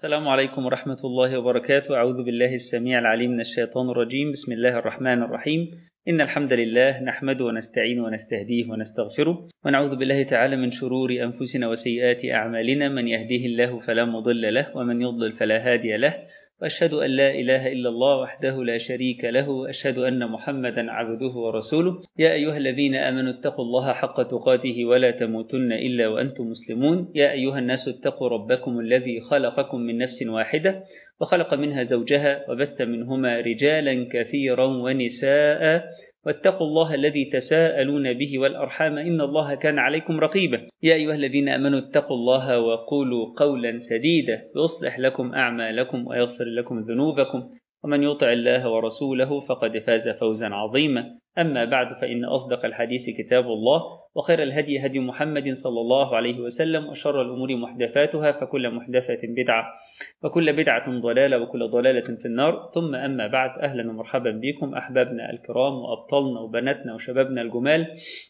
السلام عليكم ورحمة الله وبركاته. أعوذ بالله السميع العليم من الشيطان الرجيم. بسم الله الرحمن الرحيم. إن الحمد لله نحمده ونستعينه ونستهديه ونستغفره، ونعوذ بالله تعالى من شرور أنفسنا وسيئات أعمالنا. من يهديه الله فلا مضل له، ومن يضلل فلا هادي له. وأشهد أن لا إله إلا الله وحده لا شريك له، وأشهد أن محمدا عبده ورسوله. يا أيها الذين آمنوا اتقوا الله حق تقاته ولا تموتن إلا وأنتم مسلمون. يا أيها الناس اتقوا ربكم الذي خلقكم من نفس واحدة، وخلق منها زوجها، وبث منهما رجالا كثيرا ونساء، واتقوا الله الذي تساءلون به والأرحام إن الله كان عليكم رقيبا. يا أيها الذين آمنوا اتقوا الله وقولوا قولا سديدا يصلح لكم أعمالكم ويغفر لكم ذنوبكم، ومن يطع الله ورسوله فقد فاز فوزا عظيما. أما بعد، فإن أصدق الحديث كتاب الله، وخير الهدي هدي محمد صلى الله عليه وسلم، وشر الأمور محدثاتها، فكل محدثة بدعة، وكل بدعة ضلالة، وكل ضلالة في النار. ثم أما بعد، أهلا ومرحبا بكم أحبابنا الكرام وأبطالنا وبناتنا وشبابنا الجمال،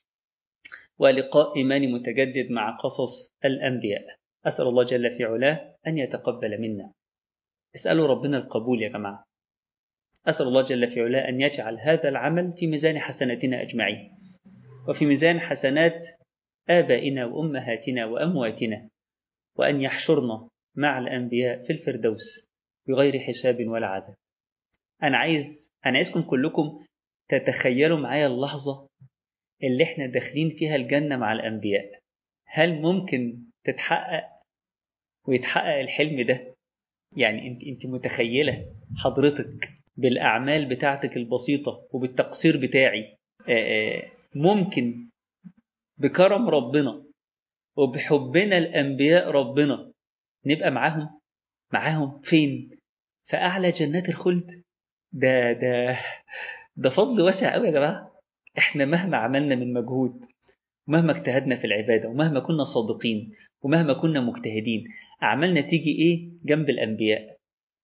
ولقاء إيماني متجدد مع قصص الأنبياء. أسأل الله جل في علاه أن يتقبل منا. اسألوا ربنا القبول يا جماعة. أسأل الله جل في علاه أن يجعل هذا العمل في ميزان حسناتنا أجمعين، وفي ميزان حسنات آبائنا وأمهاتنا وأمواتنا، وأن يحشرنا مع الأنبياء في الفردوس بغير حساب ولا عذاب. أنا عايزكم كلكم تتخيلوا معايا اللحظة اللي احنا داخلين فيها الجنة مع الأنبياء. هل ممكن تتحقق ويتحقق الحلم ده؟ يعني انت متخيلة حضرتك بالأعمال بتاعتك البسيطة وبالتقصير بتاعي ممكن بكرم ربنا وبحبنا الأنبياء ربنا نبقى معاهم فين؟ في أعلى جنات الخلد. ده فضل واسع قوي يا جماعة. احنا مهما عملنا من مجهود، ومهما اجتهدنا في العبادة، ومهما كنا صادقين، ومهما كنا مجتهدين، أعمالنا تيجي إيه جنب الأنبياء؟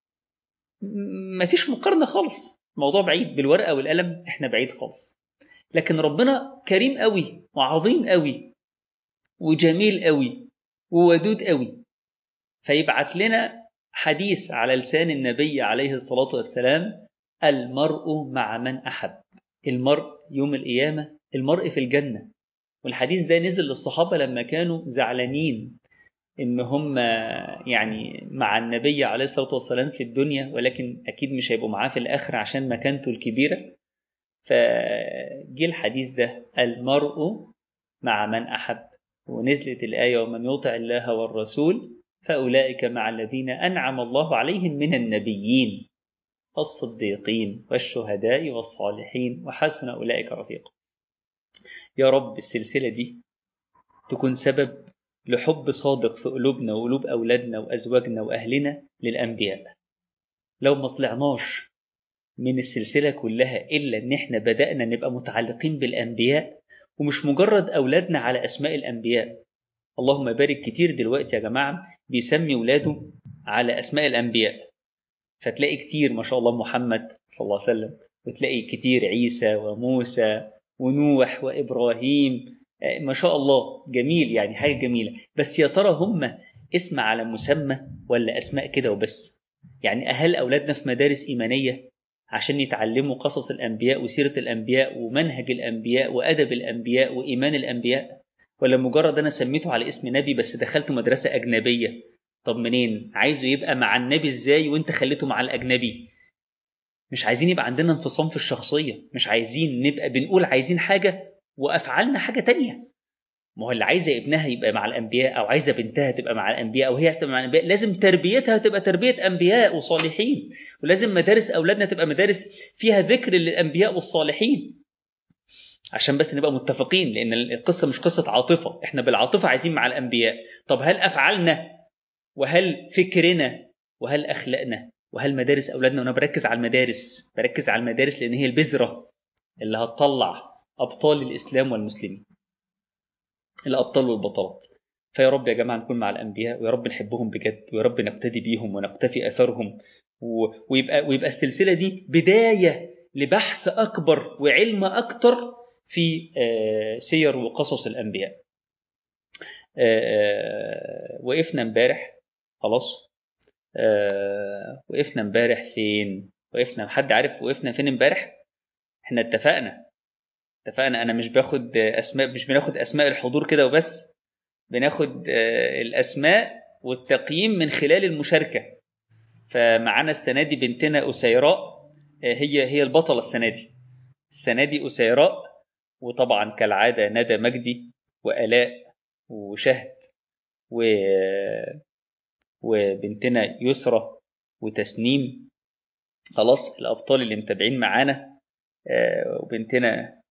مفيش مقارنة خالص. موضوع بعيد بالورقة والقلم، احنا بعيد خالص. لكن ربنا كريم قوي وعظيم قوي وجميل قوي وودود قوي، فيبعت لنا حديث على لسان النبي عليه الصلاة والسلام: المرء مع من أحب. المرء يوم القيامة، المرء في الجنة. والحديث ده نزل للصحابة لما كانوا زعلانين إن هم يعني مع النبي عليه الصلاة والسلام في الدنيا، ولكن أكيد مش هيبقوا معاه في الآخر عشان مكانته الكبيرة. فجي الحديث ده: المرء مع من أحب. ونزلت الآية: ومن يطع الله والرسول فأولئك مع الذين أنعم الله عليهم من النبيين والصديقين والشهداء والصالحين وحسن أولئك رفيقا. يا رب السلسلة دي تكون سبب لحب صادق في قلوبنا وقلوب أولادنا وأزواجنا وأهلنا للأنبياء. لو ما طلعناش من السلسلة كلها إلا إن إحنا بدأنا نبقى متعلقين بالأنبياء، ومش مجرد أولادنا على أسماء الأنبياء. اللهم بارك، كتير دلوقتي يا جماعة بيسمي ولاده على أسماء الأنبياء. فتلاقي كتير ما شاء الله محمد صلى الله عليه وسلم، وتلاقي كتير عيسى وموسى ونوح وإبراهيم. ما شاء الله جميل، يعني حاجة جميلة. بس يا ترى هم اسم على مسمى ولا أسماء كده وبس؟ يعني أهل أولادنا في مدارس إيمانية عشان يتعلموا قصص الأنبياء وسيرة الأنبياء ومنهج الأنبياء وأدب الأنبياء وإيمان الأنبياء، ولا مجرد أنا سميته على اسم نبي بس دخلت مدرسة أجنبية؟ طب منين عايزه يبقى مع النبي إزاي وإنت خليته مع الأجنبي؟ مش عايزين يبقى عندنا انفصام في الشخصية، مش عايزين نبقى بنقول عايزين حاجة وأفعالنا حاجة تانية. ما هو اللي عايزة ابنها يبقى مع الأنبياء، أو عايزة بنتها تبقى مع الأنبياء، أو هي تبقى مع الأنبياء، لازم تربيتها تبقى تربية أنبياء وصالحين. ولازم مدارس أولادنا تبقى مدارس فيها ذكر للأنبياء والصالحين، عشان بس نبقى متفقين. لأن القصة مش قصة عاطفة، إحنا بالعاطفة عايزين مع الأنبياء. طب هل أفعالنا وهل فكرنا وهل أخلاقنا وهل مدارس أولادنا؟ وأنا بركز على المدارس لأن هي البذرة اللي هتطلع أبطال الإسلام والمسلمين، الأبطال والبطلات. فيا رب يا جماعة نكون مع الأنبياء، ويا رب نحبهم بجد، ويا رب نقتدي بيهم ونقتفي أثرهم، ويبقى السلسلة دي بداية لبحث أكبر وعلم أكتر في سير وقصص الأنبياء. وقفنا امبارح خلاص وقفنا امبارح فين؟ حد عارف وقفنا فين امبارح؟ احنا اتفقنا انا مش باخد اسماء، مش بناخد اسماء الحضور كده وبس، بناخد الاسماء والتقييم من خلال المشاركة. فمعانا السنة دي بنتنا أسيراء، هي البطلة السنة دي أسيراء، وطبعا كالعادة ندى مجدي وآلاء وشهد وبنتنا يسرى وتسنيم. خلاص الأبطال اللي متابعين معانا، وبنتنا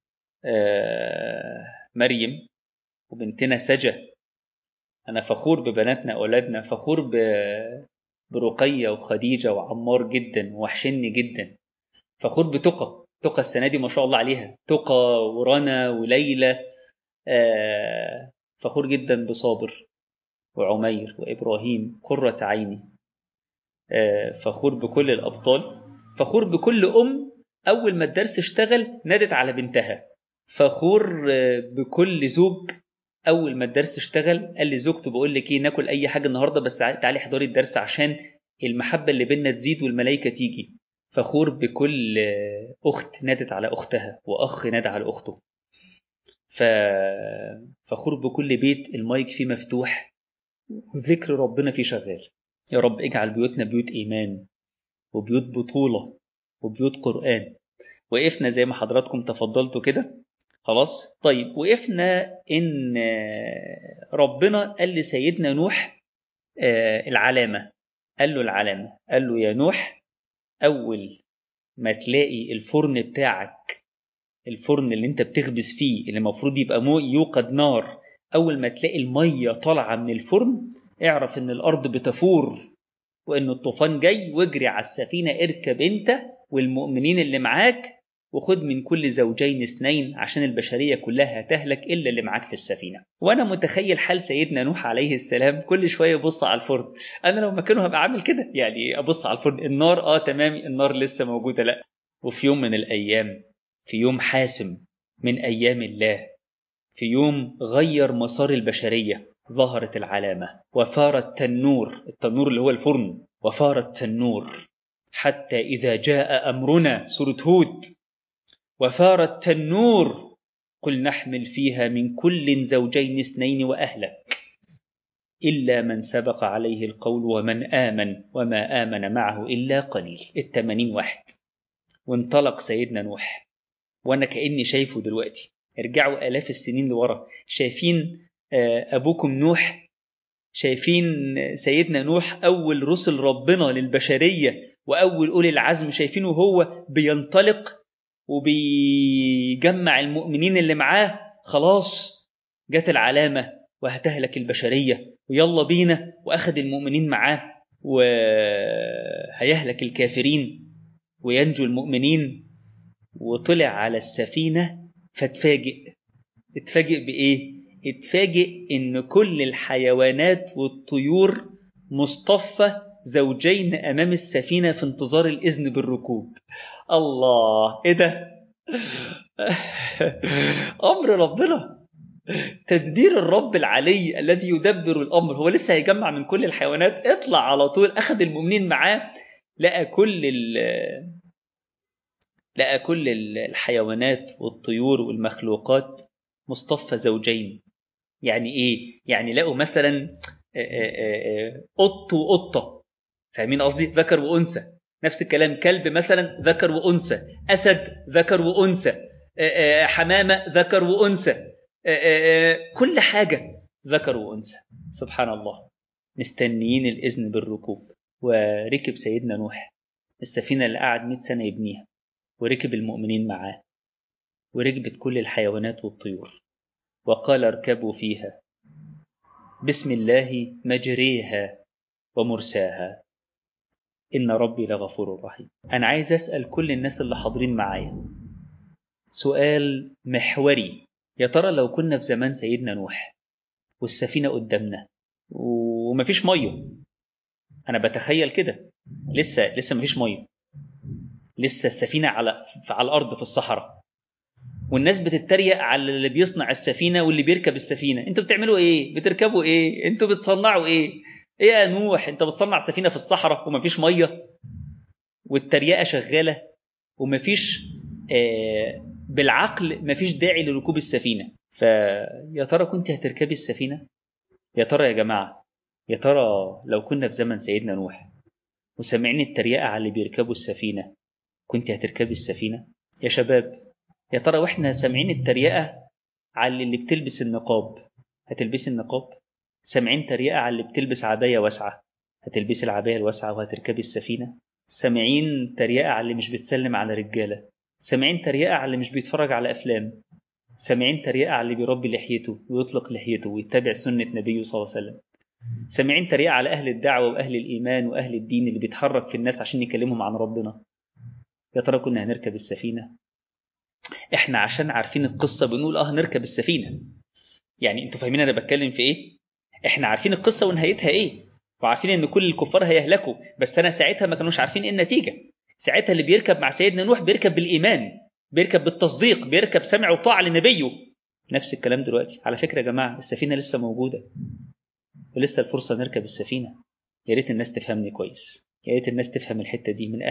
مريم، وبنتنا سجا. أنا فخور ببناتنا أولادنا، فخور برقية وخديجة وعمار جدا، وحشني جدا. فخور بتقى السنة دي ما شاء الله عليها، تقى ورنا وليلى. فخور جدا بصابر وعمير وإبراهيم قرة عيني. فخور بكل الأبطال، فخور بكل أول ما الدرس اشتغل نادت على بنتها. فخور بكل زوج أول ما الدرس اشتغل قال لي زوجته بقول لك إيه، ناكل أي حاجة النهاردة بس تعالي حضري الدرس عشان المحبة اللي بيننا تزيد والملائكة تيجي. فخور بكل أخت نادت على أختها، وأخ نادى على أخته. فخور بكل بيت المايك فيه مفتوح وذكر ربنا فيه شغال. يا رب اجعل بيوتنا بيوت إيمان وبيوت بطولة وبيوت قرآن. وقفنا زي ما حضراتكم تفضلتوا كده. خلاص طيب، وقفنا إن ربنا قال لسيدنا نوح العلامة. قال له يا نوح، أول ما تلاقي الفرن بتاعك، الفرن اللي انت بتخبز فيه اللي المفروض يبقى يوقد نار، أول ما تلاقي المية طالعة من الفرن اعرف إن الأرض بتفور وإن الطوفان جاي، واجري على السفينة، اركب انت والمؤمنين اللي معاك، وخد من كل زوجين 2 عشان البشرية كلها هتهلك إلا اللي معاك في السفينة. وأنا متخيل حال سيدنا نوح عليه السلام، كل شوية يبص على الفرن. أنا لو مكانه هبقى عامل كده، يعني أبص على الفرن، النار تمام، النار لسه موجودة، لا. وفي يوم من الأيام، في يوم حاسم من أيام الله، في يوم غير مسار البشرية، ظهرت العلامة وفار التنور اللي هو الفرن، وفار التنور حتى إذا جاء أمرنا، سورة هود، وفار التنور قل نحمل فيها من كل زوجين 2 وأهلك إلا من سبق عليه القول ومن آمن وما آمن معه إلا قليل. 80 واحد. وانطلق سيدنا نوح، وأنا كأني شايفه دلوقتي. ارجعوا آلاف السنين لورا، شايفين أبوكم نوح، شايفين سيدنا نوح أول رسل ربنا للبشرية وأول أولي العزم، شايفينه هو بينطلق وبيجمع المؤمنين اللي معاه. خلاص جت العلامة وهتهلك البشرية، ويلا بينا، وأخذ المؤمنين معاه وهيهلك الكافرين وينجو المؤمنين. وطلع على السفينة اتفاجئ بإيه؟ اتفاجئ إن كل الحيوانات والطيور مصطفى زوجين أمام السفينة في انتظار الإذن بالركوب. الله، إيه ده؟ أمر ربنا، تدبير الرب العلي الذي يدبر الأمر. هو لسه هيجمع من كل الحيوانات، اطلع على طول، أخذ المؤمنين معاه، لقى كل الحيوانات والطيور والمخلوقات مصطفى زوجين. يعني إيه؟ يعني لقوا مثلا قط وقطة، فاهمين قصدي؟ ذكر وأنثى. نفس الكلام كلب مثلا ذكر وأنثى، أسد ذكر وأنثى، حمامة ذكر وأنثى، كل حاجة ذكر وأنثى. سبحان الله، مستنيين الإذن بالركوب. وركب سيدنا نوح السفينة اللي قعد 100 سنة يبنيها، وركب المؤمنين معاه، وركبت كل الحيوانات والطيور، وقال اركبوا فيها بسم الله مجريها ومرساها إن ربي لغفور رحيم. أنا عايز أسأل كل الناس اللي حاضرين معايا سؤال محوري. يا ترى لو كنا في زمان سيدنا نوح والسفينة قدامنا ومفيش مية، أنا بتخيل كده، لسه مفيش مية، لسه السفينة على الأرض في الصحراء، والناس بتتريق على اللي بيصنع السفينة واللي بيركب السفينة. انتوا بتعملوا ايه؟ بتركبوا ايه؟ انتوا بتصنعوا ايه؟ ايه يا نوح انت بتصنع سفينة في الصحراء ومفيش مية والتريقة شغالة ومفيش بالعقل مفيش داعي لركوب السفينة. فيا ترى كنت هتركبي السفينة؟ يا ترى يا جماعة، يا ترى لو كنا في زمن سيدنا نوح وسمعين التريقة على اللي بيركبوا السفينة كنت هتركبي السفينة؟ يا شباب، يا ترى واحنا سامعين التريقة على اللي بتلبس النقاب هتلبسي النقاب؟ سامعين تريقة على اللي بتلبس عباية واسعة هتلبسي العباية الواسعة وهتركبي السفينة؟ سامعين تريقة على اللي مش بتسلم على رجالة؟ سامعين تريقة على اللي مش بيتفرج على أفلام؟ سامعين تريقة على اللي بيربي لحيته ويطلق لحيته ويتبع سنة نبيه صلى الله عليه وسلم؟ سامعين تريقة على أهل الدعوة وأهل الإيمان وأهل الدين اللي بيتحرك في الناس عشان يكلمهم عن ربنا؟ يا ترى كنا هنركب السفينة؟ احنا عشان عارفين القصة بنقول هنركب السفينة. يعني انتوا فاهمين انا بتكلم في ايه؟ احنا عارفين القصة ونهايتها ايه وعارفين ان كل الكفار هيهلكوا، بس انا ساعتها ما كانوش عارفين ايه النتيجة. ساعتها اللي بيركب مع سيدنا نوح بيركب بالإيمان، بيركب بالتصديق، بيركب سمع وطاعة لنبيه. نفس الكلام دلوقتي على فكرة يا جماعة، السفينة لسه موجودة ولسه الفرصة نركب السفينة. يا ريت الناس تفهمني كويس، يا ريت الناس تفهم الحتة دي من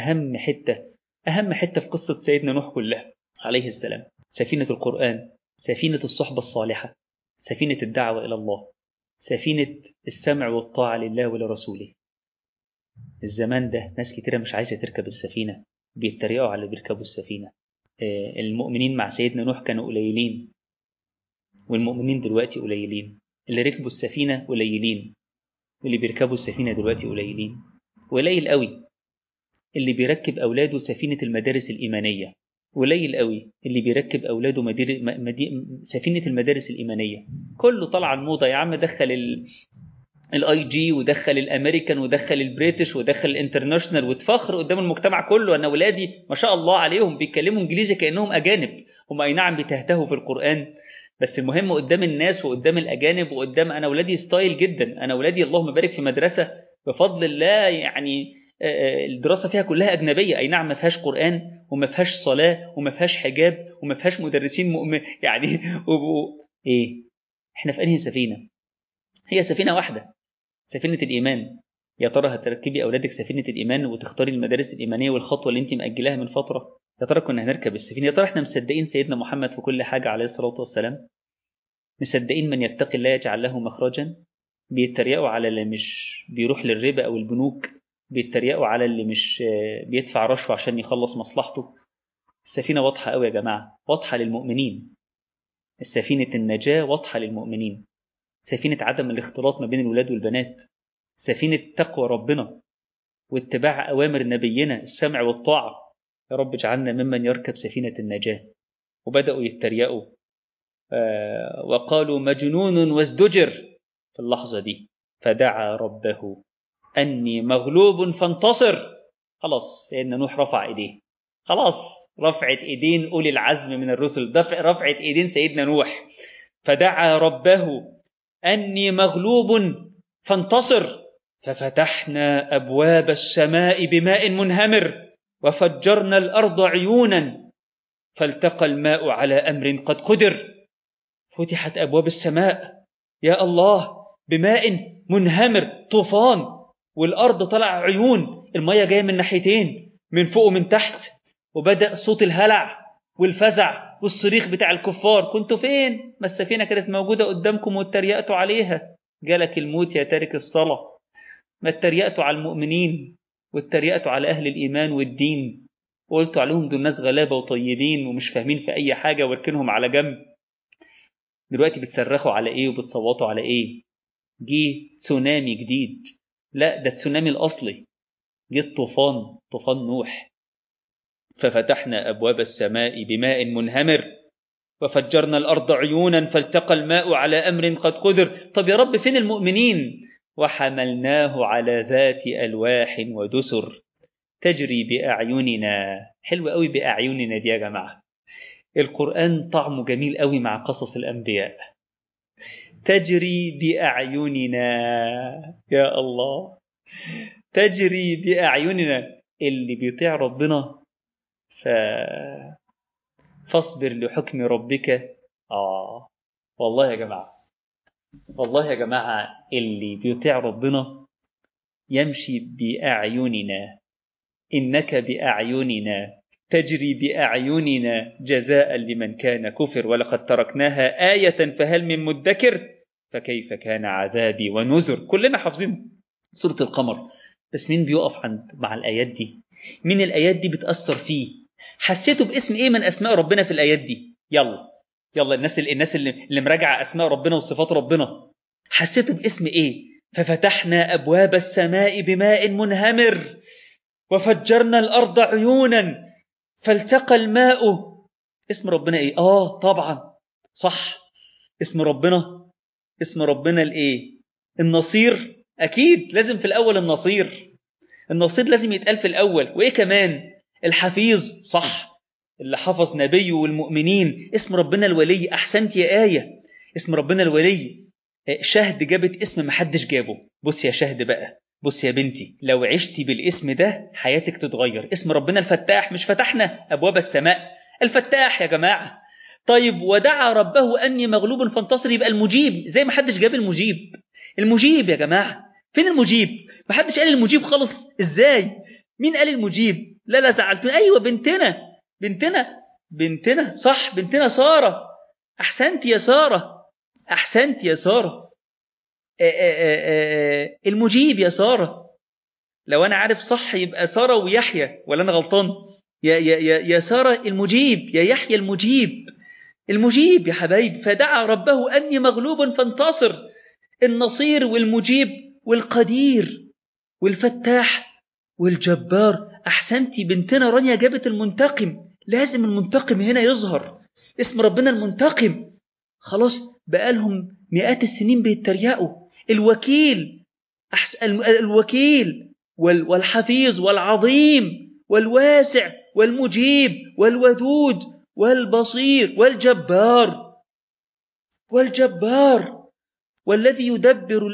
أهم حتة في قصة سيدنا نوح كلها عليه السلام. سفينة القرآن، سفينة الصحبة الصالحة، سفينة الدعوة إلى الله، سفينة السمع والطاعة لله ولرسوله. الزمان ده ناس كتيرة مش عايزة تركب السفينة، بيتريقوا على اللي بيركبوا السفينة. المؤمنين مع سيدنا نوح كانوا قليلين والمؤمنين دلوقتي قليلين. اللي ركبوا السفينة قليلين واللي بيركبوا السفينة دلوقتي قليلين. قليل قوي اللي بيركب أولاده سفينة المدارس الإيمانية، قليل قوي اللي بيركب أولاده سفينة المدارس الإيمانية. كله طلع الموضة يا عم، دخل الاي جي ودخل الامريكان ودخل البريتش ودخل الانترناشنال وتفخر قدام المجتمع كله انا ولادي ما شاء الله عليهم بيتكلموا انجليزي كانهم اجانب. هم اي نعم بيتهتهوا في القران، بس المهم قدام الناس وقدام الاجانب وقدام انا ولادي ستايل جدا. انا ولادي اللهم بارك في مدرسه بفضل الله يعني الدراسه فيها كلها اجنبيه، اي نعم ما فيهاش قران وما فيهاش صلاه وما فيهاش حجاب وما فيهاش مدرسين مؤمن يعني ايه؟ احنا في انهي سفينه؟ هي سفينه واحده، سفينة الإيمان. يا ترى هتركبي أولادك سفينة الإيمان وتختاري المدارس الإيمانية والخطوة اللي أنت مأجلاها من فترة؟ يا ترى كنا هنركب السفينة؟ يا ترى إحنا مصدقين سيدنا محمد في كل حاجة عليه الصلاة والسلام؟ مصدقين من يتقي الله يجعل له مخرجا؟ بيتريقوا على اللي مش بيروح للربا أو البنوك، بيتريقوا على اللي مش بيدفع رشوة عشان يخلص مصلحته. السفينة واضحة قوي يا جماعة، واضحة للمؤمنين. السفينة النجاة واضحة للمؤمنين، سفينة عدم الاختلاط ما بين الولاد والبنات، سفينة تقوى ربنا واتباع أوامر نبينا السمع والطاعة. يا رب اجعلنا ممن يركب سفينة النجاة. وبدأوا يتريقوا وقالوا مجنون وازدجر في اللحظة دي، فدعا ربه أني مغلوب فانتصر. خلاص سيدنا نوح رفع إيديه، خلاص رفعت إيدين أولي العزم من الرسل، رفعت إيدين سيدنا نوح. فدعا ربه أني مغلوب فانتصر، ففتحنا أبواب السماء بماء منهمر وفجرنا الأرض عيونا فالتقى الماء على أمر قد قدر. فتحت أبواب السماء يا الله بماء منهمر، طوفان، والأرض طلع عيون، المية جاية من ناحيتين، من فوق ومن تحت. وبدأ صوت الهلع والفزع والصريخ بتاع الكفار، كنتوا فين؟ ما السفينة كانت موجودة قدامكم واتريقتوا عليها. جالك الموت يا تارك الصلاة. ما اتريقتوا على المؤمنين واتريقتوا على أهل الإيمان والدين وقلتوا عليهم دول ناس غلابة وطيبين ومش فاهمين في أي حاجة واركنهم على جنب. دلوقتي بتصرخوا على إيه وبتصوتوا على إيه؟ جه تسونامي جديد. لا ده التسونامي الأصلي، جه الطوفان، طوفان نوح. ففتحنا أبواب السماء بماء منهمر وفجرنا الأرض عيونا فالتقى الماء على أمر قد قدر. طب يا رب فين المؤمنين؟ وحملناه على ذات ألواح ودسر تجري بأعيننا. حلو قوي بأعيننا دي يا جماعة. القرآن طعمه جميل قوي مع قصص الأنبياء. تجري بأعيننا يا الله، تجري بأعيننا. اللي بيطيع ربنا فاصبر لحكم ربك. والله يا جماعة، والله يا جماعة اللي بيطيع ربنا يمشي بأعيننا، إنك بأعيننا تجري بأعيننا جزاء لمن كان كفر، ولقد تركناها آية فهل من مدكر فكيف كان عذابي ونذر. كلنا حافظين سورة القمر، بس مين بيقف مع الآيات دي؟ مين الآيات دي بتأثر فيه؟ حسيته باسم إيه من أسماء ربنا في الآيات دي؟ يلا الناس اللي مراجعة أسماء ربنا وصفات ربنا، حسيته باسم إيه؟ ففتحنا أبواب السماء بماء منهمر وفجرنا الأرض عيونا فالتقى الماء. اسم ربنا إيه؟ طبعا صح، اسم ربنا الإيه؟ النصير. أكيد لازم في الأول النصير لازم يتقال في الأول. وإيه كمان؟ الحفيظ، صح، اللي حفظ نبيه والمؤمنين. اسم ربنا الولي، أحسنت يا آية، اسم ربنا الولي. شهد جابت اسم محدش جابه. بص يا شهد بقى، بص يا بنتي، لو عشتي بالاسم ده حياتك تتغير. اسم ربنا الفتاح، مش فتحنا أبواب السماء؟ الفتاح يا جماعة. طيب ودعا ربه أني مغلوب فانتصر، يبقى المجيب. زي ما حدش جاب المجيب يا جماعة. فين المجيب؟ ما حدش قال المجيب خالص. ازاي؟ مين قال المجيب؟ لا زعلتوني. ايوه بنتنا صح، بنتنا سارة. احسنت يا سارة. المجيب يا سارة. لو انا عارف صح يبقى سارة ويحيى، ولا انا غلطان؟ يا سارة المجيب، يا يحيى المجيب يا حبايب. فدعا ربه أني مغلوب فانتصر. النصير والمجيب والقدير والفتاح والجبار. أحسنتي بنتنا رانيا جابت المنتقم. لازم المنتقم هنا يظهر، اسم ربنا المنتقم. خلاص بقالهم مئات السنين بيتريقوا. الوكيل، الوكيل والحفيظ والعظيم والواسع والمجيب والودود والبصير والجبار والذي يدبر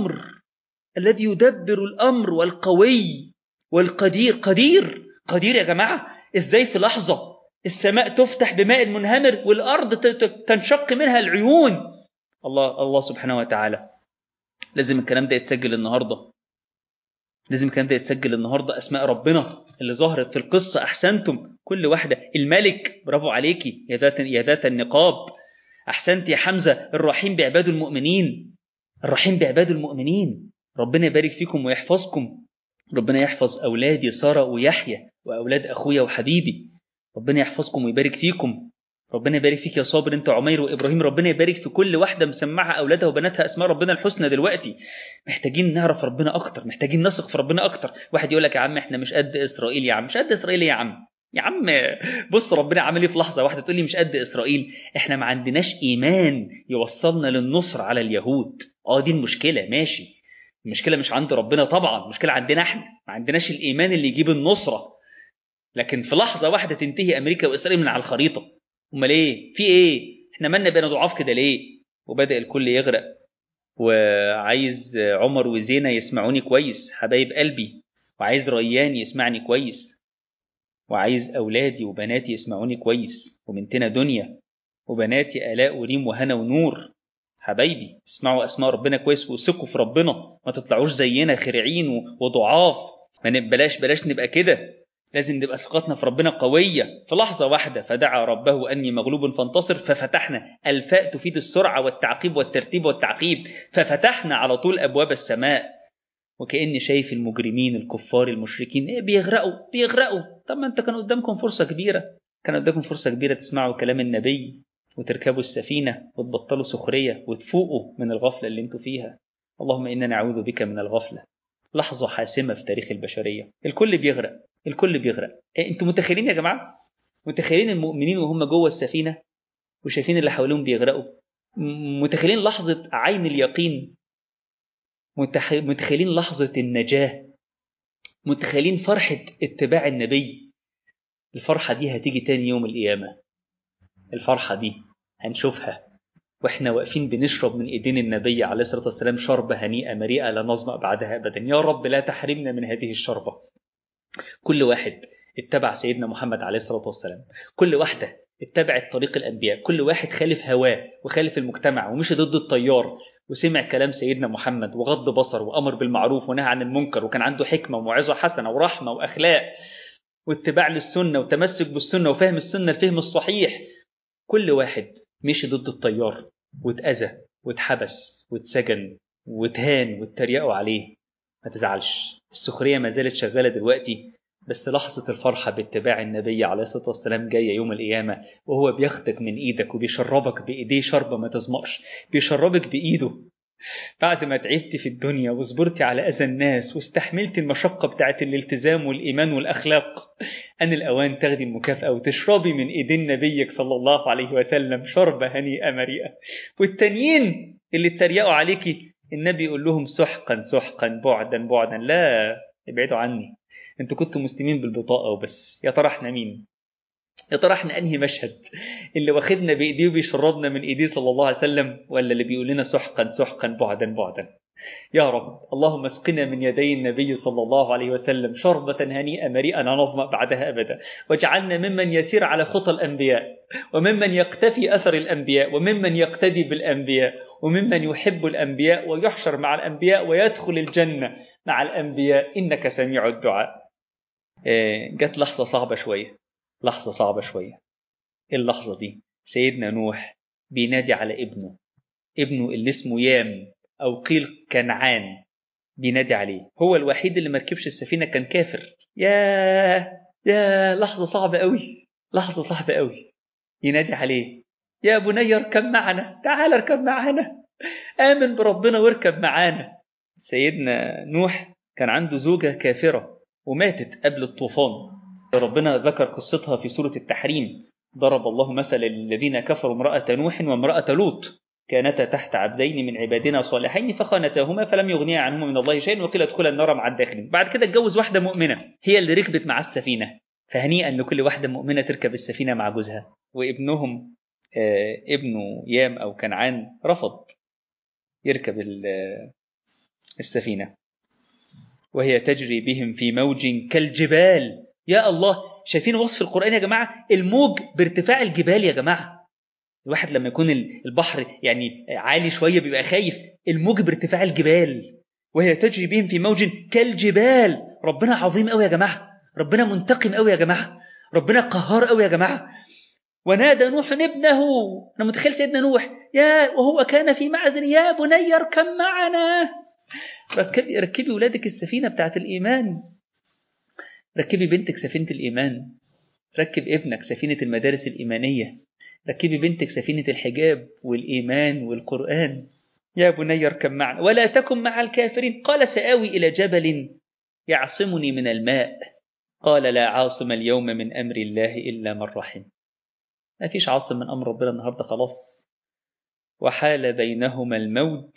الأمر والقوي والقدير. قدير يا جماعة. إزاي في لحظة السماء تفتح بماء منهمر والأرض تنشق منها العيون؟ الله سبحانه وتعالى. لازم الكلام ده يتسجل النهاردة. أسماء ربنا اللي ظهرت في القصة، أحسنتم كل واحدة. الملك، برافو عليكي يا ذات النقاب. أحسنت يا حمزة. الرحيم بعباد المؤمنين. ربنا يبارك فيكم ويحفظكم. ربنا يحفظ أولادي سارة ويحيى وأولاد أخويا وحبيبي. ربنا يحفظكم ويبارك فيكم. ربنا يبارك فيك يا صابر، انت عمير وإبراهيم. ربنا يبارك في كل واحدة مسمعها أولادها وبناتها أسماء ربنا الحسنى. دلوقتي محتاجين نعرف ربنا أكتر، محتاجين نثق في ربنا أكتر. واحد يقول لك يا عم احنا مش قد إسرائيل. يا عم مش قد إسرائيل يا عم بص ربنا عمل ايه في لحظة واحدة تقول لي مش قد إسرائيل؟ احنا ما عندناش إيمان يوصلنا للنصر على اليهود. دي المشكلة. ماشي، المشكلة مش عند ربنا طبعا، المشكلة عندنا احنا. ما عندناش الإيمان اللي يجيب النصرة. لكن في لحظة واحدة تنتهي أمريكا وإسرائيل من على الخريطة. امال ايه؟ في ايه؟ احنا مالنا بقينا ضعاف كده ليه؟ وبدأ الكل يغرق. وعايز عمر وزينة يسمعوني كويس حبايب قلبي، وعايز ريان يسمعني كويس، وعايز أولادي وبناتي يسمعوني كويس، وبنتنا دنيا وبناتي آلاء وريم وهنا ونور. حبايبي اسمعوا أسماء ربنا كويس وثقوا في ربنا. ما تطلعوش زينا خرعين وضعاف. ما بلاش نبقى كده. لازم نبقى ثقتنا في ربنا قوية. في لحظة واحدة فدعا ربه أني مغلوب فانتصر ففتحنا. الفاء تفيد السرعة والتعقيب والترتيب والتعقيب. ففتحنا على طول أبواب السماء. وكأني شايف المجرمين الكفار المشركين بيغرقوا. طب ما انت كان قدامكم فرصة كبيرة تسمعوا كلام النبي وتركبوا السفينة وتبطلوا سخرية وتفوقوا من الغفلة اللي انتوا فيها. اللهم إنا نعوذ بك من الغفلة. لحظة حاسمة في تاريخ البشرية. الكل بيغرق. انتوا متخيلين يا جماعة؟ متخيلين المؤمنين وهم جوه السفينة وشايفين اللي حواليهم بيغرقوا؟ متخيلين لحظة عين اليقين؟ متخيلين لحظة النجاة؟ متخيلين فرحة اتباع النبي؟ الفرحة دي هتيجي تاني يوم القيامة. الفرحة دي هنشوفها واحنا واقفين بنشرب من ايدين النبي عليه الصلاة والسلام شربة هنيئة مريئة لا نظمأ بعدها أبدا. يا رب لا تحرمنا من هذه الشربة. كل واحد اتبع سيدنا محمد عليه الصلاة والسلام. كل واحدة اتبعت طريق الأنبياء. كل واحد خالف هواه وخالف المجتمع ومشي ضد التيار وسمع كلام سيدنا محمد وغض بصر وأمر بالمعروف ونهى عن المنكر، وكان عنده حكمة وموعظة حسنة ورحمة وأخلاق واتباع للسنة وتمسك بالسنة وفهم السنة الفهم الصحيح، كل واحد مشي ضد التيار واتأذى واتحبس واتسجن واتهان واتريقوا عليه، ما تزعلش، السخرية ما زالت شغالة دلوقتي، بس لحظة الفرحة باتباع النبي عليه الصلاة والسلام جاية يوم القيامة، وهو بياخدك من إيدك وبيشربك بإيديه شربة ما تظمأش، بيشربك بإيده بعد ما تعبت في الدنيا وصبرت على أذى الناس واستحملت المشقة بتاعت الالتزام والإيمان والأخلاق، أن الأوان تاخدي المكافأة وتشربي من إيدين نبيك صلى الله عليه وسلم شربة هنيئة مريئة. والتانيين اللي اتريقوا عليكي النبي يقول لهم سحقا سحقا بعدا بعدا، لا ابعدوا عني، انتوا كنتوا مسلمين بالبطاقة وبس. يا ترى احنا مين؟ يا ترى احنا انهي مشهد؟ اللي واخدنا بايديه وبيشربنا من ايديه صلى الله عليه وسلم، ولا اللي بيقول لنا سحقا سحقا بعدا بعدا؟ يا رب اللهم اسقنا من يدي النبي صلى الله عليه وسلم شربة هنيئة مريئة لا نظمأ بعدها أبدا، واجعلنا ممن يسير على خطى الأنبياء، وممن يقتفي أثر الأنبياء، وممن يقتدي بالأنبياء، وممن يحب الأنبياء ويحشر مع الأنبياء ويدخل الجنة مع الأنبياء، إنك سميع الدعاء. جت لحظة صعبة شوية، لحظة صعبة شوية. اللحظة دي سيدنا نوح بينادي على ابنه اللي اسمه يام أو قيل كنعان، بينادي عليه، هو الوحيد اللي مركبش السفينة، كان كافر. يا لحظة صعبة قوي، لحظة صعبة قوي. ينادي عليه يا بني اركب معنا، تعال اركب معنا، آمن بربنا واركب معانا. سيدنا نوح كان عنده زوجة كافرة وماتت قبل الطوفان، ربنا ذكر قصتها في سورة التحريم، ضرب الله مثل للذين كفروا امرأة نوح وامرأة لوط كانتا تحت عبدين من عبادنا صالحين فخانتاهما فلم يغنيا عنهما من الله شيئا وقيل ادخلا النار مع الداخلين. بعد كده اتجوز واحدة مؤمنة هي اللي ركبت مع السفينة، فهنيئا لكل واحدة مؤمنة تركب السفينة مع جوزها. وابنهم ابنه يام أو كنعان رفض يركب السفينة، وهي تجري بهم في موج كالجبال. يا الله، شايفين وصف القرآن يا جماعة؟ الموج بارتفاع الجبال يا جماعة. الواحد لما يكون البحر يعني عالي شوية بيبقى خايف، الموج بارتفاع الجبال. وهي تجري بهم في موج كالجبال. ربنا عظيم قوي يا جماعة، ربنا منتقم قوي يا جماعة، ربنا قهار قوي يا جماعة. ونادى نوح ابنه، أنا متخيل سيدنا نوح وهو كان في معزل، يا بني اركب معنا، ركبي ولادك السفينة بتاعت الإيمان، ركبي بنتك سفينة الإيمان، ركب ابنك سفينة المدارس الإيمانية، ركبي بنتك سفينة الحجاب والإيمان والقرآن. يا بني اركب معنا ولا تكن مع الكافرين. قال سآوي إلى جبل يعصمني من الماء، قال لا عاصم اليوم من أمر الله إلا من رحم. ما فيش عاصم من أمر ربنا النهاردة خلاص. وحال بينهما الموج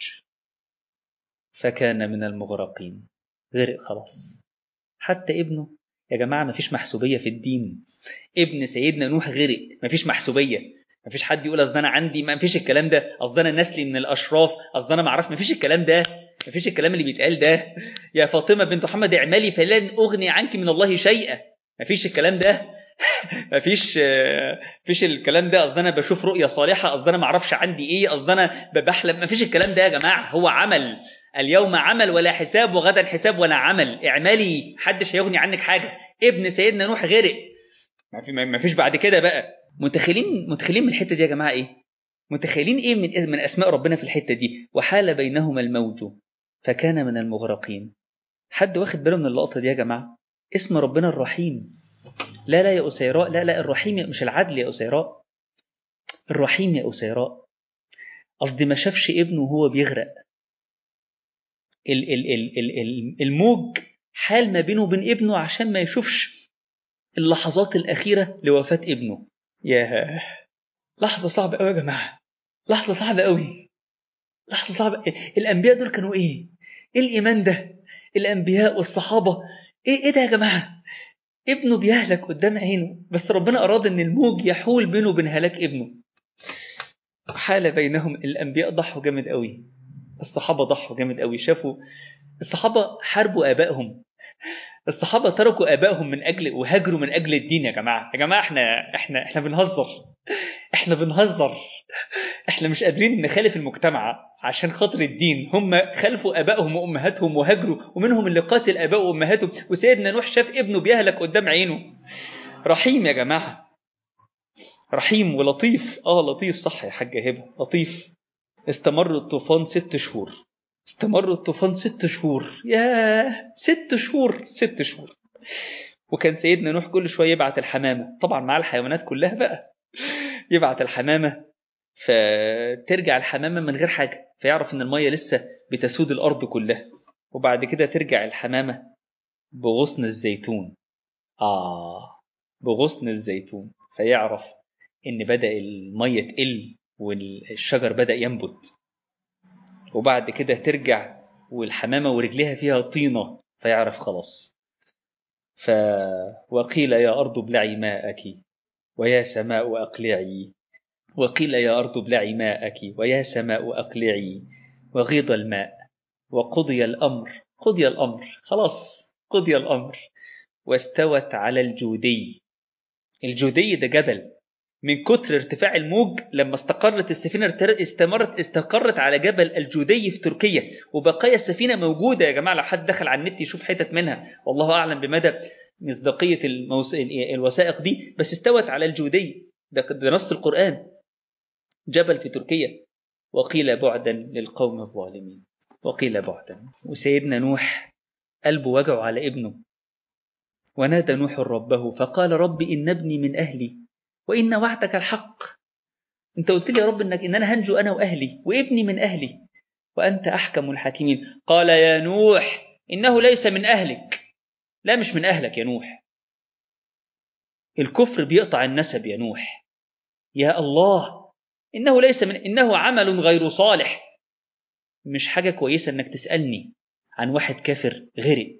فكان من المغرقين، غرق خلاص. حتى ابنه يا جماعة ما فيش محسوبية في الدين، ابن سيدنا نوح غرق، ما فيش محسوبية، ما فيش حد يقول أصدنا عندي، ما فيش الكلام ده، أصدنا نسلي من الأشراف، أصدنا ما عرف، ما فيش الكلام ده، ما فيش الكلام اللي بيتقال ده. يا فاطمة بنت محمد اعملي فلن أغني عنك من الله شيئا، ما فيش الكلام ده. ما فيش الكلام ده. أصدنا بشوف رؤية صالحة، أصدنا ما عرفش عندي إيه، أصدنا بحلم، ما فيش الكلام ده يا جماعة. هو عمل، اليوم عمل ولا حساب، وغدا حساب ولا عمل، اعملي محدش هيغني عنك حاجة. ابن سيدنا نوح غرق، ما فيش بعد كده بقى. متخيلين من الحتة دي يا جماعة ايه؟ متخيلين ايه من اسماء ربنا في الحتة دي؟ وحال بينهما الموج فكان من المغرقين. حد واخد باله من اللقطة دي يا جماعة؟ اسم ربنا الرحيم. لا يا أسيراء، لا الرحيم مش العدل يا أسيراء، الرحيم يا أسيراء. قصدي ما شافش ابنه وهو بيغرق، الموج حال ما بينه وبين ابنه عشان ما يشوفش اللحظات الأخيرة لوفاة ابنه. ياه، لحظة صعبة قوي يا جماعة، لحظة صعبة قوي، لحظة صعبة. الأنبياء دول كانوا إيه الإيمان ده؟ الأنبياء والصحابة إيه ده يا جماعة؟ ابنه بيهلك قدام عينه، بس ربنا أراد أن الموج يحول بينه وبين هلاك ابنه. حال بينهم. الأنبياء ضحوا جامد قوي، الصحابة ضحوا جامد قوي. شافوا الصحابة حاربوا آبائهم، الصحابة تركوا آبائهم من أجل وهاجروا من أجل الدين. يا جماعة احنا بنهزر، احنا بنهزر، احنا مش قادرين نخالف المجتمع عشان خاطر الدين. هم خلفوا ابائهم وامهاتهم وهاجروا، ومنهم اللي قاتل ابائه وامهاته، وسيدنا نوح شاف ابنه بيهلك قدام عينه. رحيم يا جماعه، رحيم ولطيف. لطيف صح يا حاجه هبه، لطيف. استمر الطوفان 6 شهور. استمر الطوفان 6 شهور، ياه 6 شهور، 6 شهور. وكان سيدنا نوح كل شويه يبعت الحمامه، طبعا مع الحيوانات كلها بقى، يبعت الحمامه، فترجع الحمامة من غير حاجة، فيعرف ان المية لسه بتسود الأرض كلها. وبعد كده ترجع الحمامة بغصن الزيتون. بغصن الزيتون، فيعرف ان بدأ المية تقل والشجر بدأ ينبت. وبعد كده ترجع والحمامة ورجلها فيها طينة، فيعرف خلاص. وقيل يا أرض ابلعي ماءك ويا سماء أقلعي. وقيل يا أرض ابلعي ماءك ويا سماء أقلعي. وغيض الماء وقضي الأمر. قضي الأمر، خلاص قضي الأمر. واستوت على الجودي. الجودي ده جبل، من كتر ارتفاع الموج لما استقرت السفينة استقرت على جبل الجودي في تركيا، وبقايا السفينة موجودة يا جماعة، لو حد دخل على النت يشوف حتت منها، والله أعلم بمدى مصداقية الوثائق دي، بس استوت على الجودي، ده نص القرآن، جبل في تركيا. وقيل بعدا للقوم الظالمين. وقيل بعدا. وسيدنا نوح قلبه وجعه على ابنه، ونادى نوح ربه فقال رب إن ابني من أهلي وإن وعدك الحق. أنت قلت لي يا رب إن أنا هنجو أنا وأهلي وابني من أهلي، وأنت أحكم الحاكمين. قال يا نوح إنه ليس من أهلك. لا مش من أهلك يا نوح، الكفر بيقطع النسب يا نوح. يا الله، إنه ليس من، إنه عمل غير صالح. مش حاجة كويسة إنك تسألني عن واحد كافر غرق.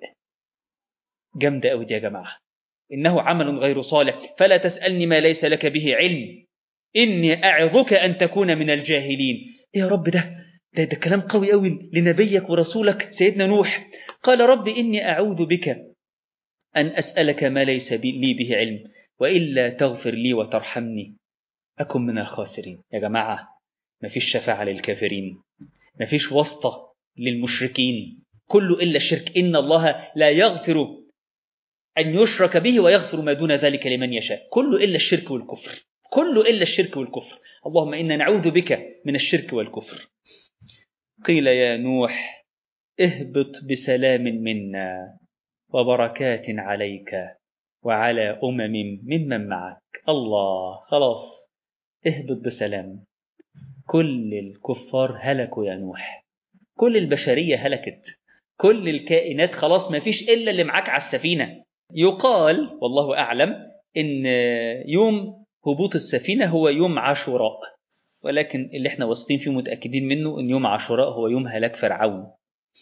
جامدة أوي دي يا جماعة. إنه عمل غير صالح فلا تسألني ما ليس لك به علم إني أعظك أن تكون من الجاهلين. يا رب ده كلام قوي أوي لنبيك ورسولك سيدنا نوح. قال رب إني أعوذ بك أن أسألك ما ليس لي به علم وإلا تغفر لي وترحمني أكن من الخاسرين. يا جماعة مفيش شفاعة للكافرين، مفيش واسطة للمشركين، كله إلا الشرك. إن الله لا يغفر أن يشرك به ويغفر ما دون ذلك لمن يشاء. كله إلا الشرك والكفر، كله إلا الشرك والكفر. اللهم إنا نعوذ بك من الشرك والكفر. قيل يا نوح اهبط بسلام منا وبركات عليك وعلى ممن معك. الله، خلاص اهبط بسلام. كل الكفار هلكوا يا نوح، كل البشرية هلكت، كل الكائنات خلاص ما فيش إلا اللي معاك على السفينة. يقال والله أعلم إن يوم هبوط السفينة هو يوم عاشوراء، ولكن اللي احنا واثقين فيه متأكدين منه إن يوم عاشوراء هو يوم هلاك فرعون.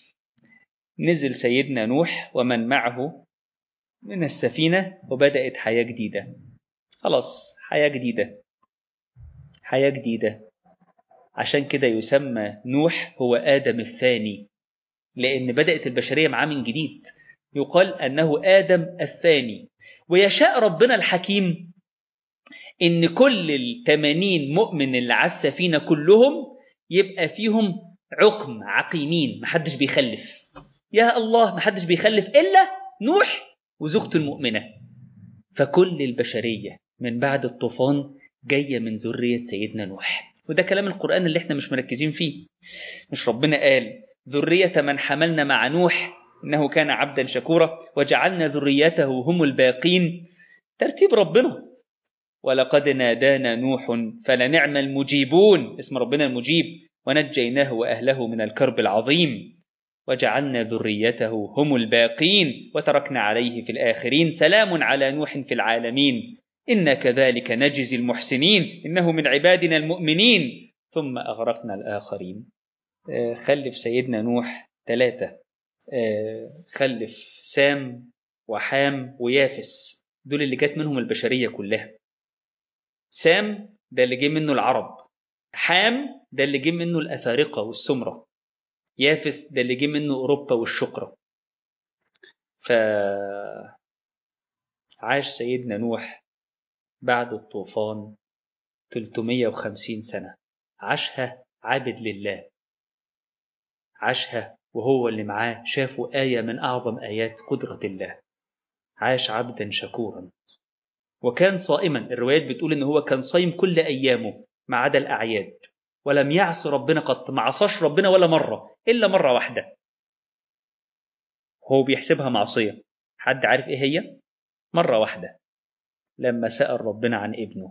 نزل سيدنا نوح ومن معه من السفينة وبدأت حياة جديدة. خلاص حياة جديدة، حياة جديدة. عشان كده يسمى نوح هو آدم الثاني، لأن بدأت البشرية معاه من جديد. يقال أنه آدم الثاني. ويشاء ربنا الحكيم إن كل 80 مؤمن اللي على السفينة كلهم يبقى فيهم عقيمين، محدش بيخلف. يا الله، محدش بيخلف إلا نوح وزوجته المؤمنة. فكل البشرية من بعد الطوفان جاية من ذرية سيدنا نوح. وده كلام القرآن اللي احنا مش مركزين فيه. مش ربنا قال ذرية من حملنا مع نوح إنه كان عبدا شكورا وجعلنا ذريته هم الباقين؟ ترتيب ربنا. ولقد نادانا نوح فلنعم المجيبون، اسم ربنا المجيب. ونجيناه وأهله من الكرب العظيم. وجعلنا ذريته هم الباقين وتركنا عليه في الآخرين سلام على نوح في العالمين إنا كذلك نجزي المحسنين إنه من عبادنا المؤمنين ثم أغرقنا الآخرين. خلف سيدنا نوح 3، خلف سام وحام ويافس، دول اللي جات منهم البشرية كلها. سام ده اللي جه منه العرب، حام ده اللي جه منه الأفارقة والسمرة، يافس ده اللي جه منه أوروبا والشقرة. فعاش سيدنا نوح بعد الطوفان 350 سنة عاشها عابد لله، عاشها وهو اللي معاه شافوا آية من أعظم آيات قدرة الله، عاش عبدا شكورا. وكان صائما، الروايات بتقول إن هو كان صايم كل أيامه ما عدا الأعياد، ولم يعص ربنا قط، ما عصاش ربنا ولا مرة إلا مرة واحدة هو بيحسبها معصية. حد عارف إيه هي؟ مرة واحدة لما سأل ربنا عن ابنه،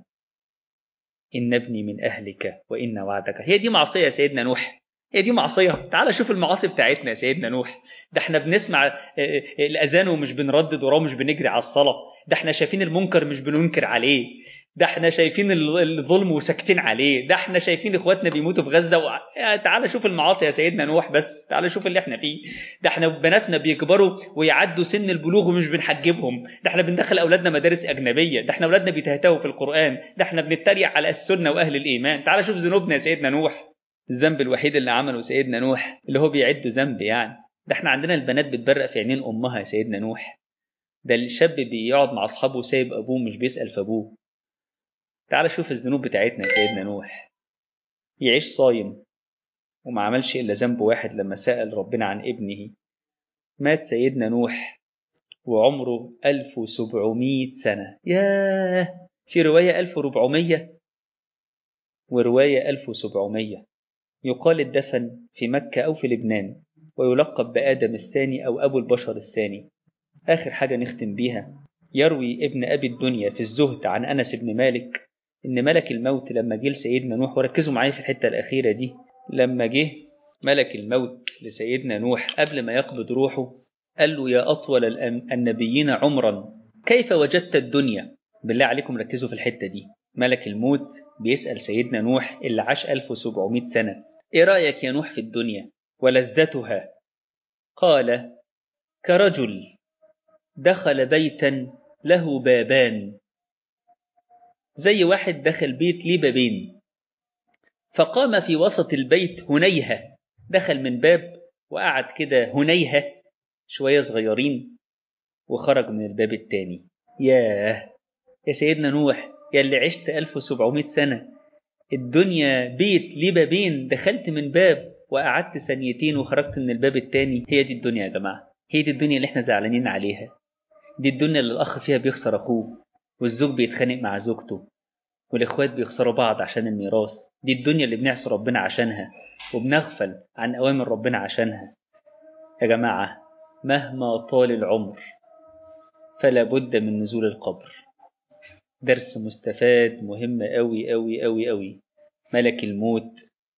إن ابني من أهلك وإن وعدك. هي دي معصية يا سيدنا نوح؟ هي دي معصية؟ تعال شوف المعاصي بتاعتنا يا سيدنا نوح. ده احنا بنسمع الأذان ومش بنردد وراه، مش بنجري على الصلاة. ده احنا شايفين المنكر مش بننكر عليه. ده احنا شايفين الظلم وساكتين عليه. ده احنا شايفين اخواتنا بيموتوا في غزة تعال شوف المعاصي يا سيدنا نوح، بس تعال شوف اللي احنا فيه. ده احنا بناتنا بيكبروا ويعدوا سن البلوغ ومش بنحجبهم. ده احنا بندخل اولادنا مدارس اجنبيه. ده احنا اولادنا بيتهتهوا في القران. ده احنا بنتريق على السنه واهل الايمان. تعال شوف ذنوبنا يا سيدنا نوح. الذنب الوحيد اللي عمله سيدنا نوح اللي هو بيعده ذنب يعني. ده احنا عندنا البنات بتبرق في عينين امها يا سيدنا نوح. ده الشاب بيقعد مع اصحابه وسايب ابوه مش بيسال في ابوه. تعال شوف الذنوب بتاعتنا يا سيدنا نوح. يعيش صايم وما عملش الا ذنب واحد لما سأل ربنا عن ابنه. مات سيدنا نوح وعمره 1700 سنة. ياه، في رواية 1400 ورواية 1700. يقال الدفن في مكة أو في لبنان، ويلقب بآدم الثاني أو أبو البشر الثاني. آخر حاجة نختم بيها، يروي ابن أبي الدنيا في الزهد عن أنس بن مالك إن ملك الموت لما جه لسيدنا نوح، وركزوا معايا في الحتة الأخيرة دي، لما جه ملك الموت لسيدنا نوح قبل ما يقبض روحه قال له: يا أطول النبيين عمرا كيف وجدت الدنيا؟ بالله عليكم ركزوا في الحتة دي. ملك الموت بيسأل سيدنا نوح اللي عاش 1700 سنة: إيه رأيك يا نوح في الدنيا ولذتها؟ قال: كرجل دخل بيتا له بابان، زي واحد دخل بيت ليه بابين، فقام في وسط البيت هنيهة، دخل من باب وقعد كده هنيهة شوية صغيرين وخرج من الباب التاني. ياه يا سيدنا نوح يا اللي عشت 1700 سنة، الدنيا بيت ليه بابين، دخلت من باب وقعدت ثانيتين وخرجت من الباب التاني. هي دي الدنيا يا جماعة، هي دي الدنيا اللي احنا زعلانين عليها. دي الدنيا اللي الأخ فيها بيخسر أخوه، والزوج بيتخانق مع زوجته، والإخوات بيخسروا بعض عشان الميراث. دي الدنيا اللي بنعصي ربنا عشانها وبنغفل عن أوامر ربنا عشانها. يا جماعة مهما طال العمر فلا بد من نزول القبر. درس مستفاد مهم أوي أوي أوي أوي. ملك الموت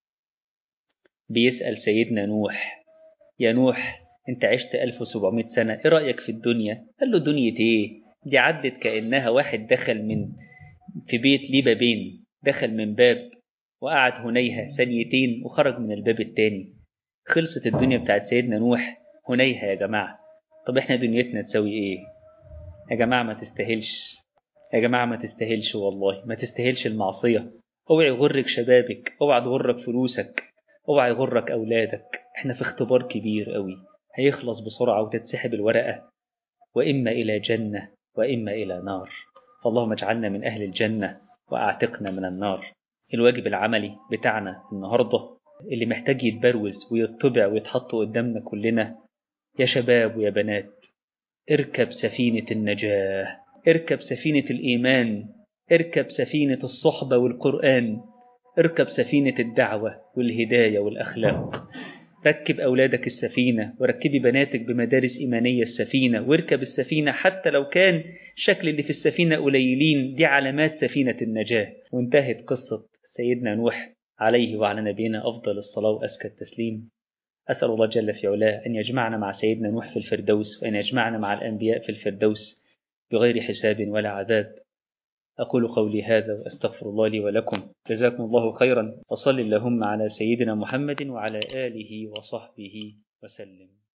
بيسأل سيدنا نوح: يا نوح انت عشت 1700 سنة، ايه رأيك في الدنيا؟ قال له: دنيا ايه؟ دي عدت كأنها واحد دخل من في بيت ليه بابين، دخل من باب وقعد هنيها ثانيتين وخرج من الباب التاني. خلصت الدنيا بتاعت سيدنا نوح هنيها يا جماعة. طب احنا دنيتنا تسوي ايه؟ يا جماعة ما تستاهلش، يا جماعة ما تستاهلش، والله ما تستاهلش المعصية. اوعي يغرك شبابك، اوعي تغرك فلوسك، اوعي يغرك أولادك. احنا في اختبار كبير قوي هيخلص بسرعة وتتسحب الورقة، وإما إلى جنة وإما إلى نار. فاللهم اجعلنا من أهل الجنة وأعتقنا من النار. الواجب العملي بتاعنا النهاردة اللي محتاج يتبروز ويطبع ويتحط قدامنا كلنا، يا شباب ويا بنات، اركب سفينة النجاة، اركب سفينة الإيمان، اركب سفينة الصحبة والقرآن، اركب سفينة الدعوة والهداية والأخلاق. ركب أولادك السفينة، وركبي بناتك بمدارس إيمانية السفينة، واركب السفينة حتى لو كان شكل اللي في السفينة قليلين، دي علامات سفينة النجاة. وانتهت قصة سيدنا نوح عليه وعلى نبينا أفضل الصلاة وأزكى التسليم. أسأل الله جل في علاه أن يجمعنا مع سيدنا نوح في الفردوس، وأن يجمعنا مع الأنبياء في الفردوس بغير حساب ولا عذاب. أقول قولي هذا وأستغفر الله لي ولكم. جزاكم الله خيرا، وصل اللهم على سيدنا محمد وعلى آله وصحبه وسلم.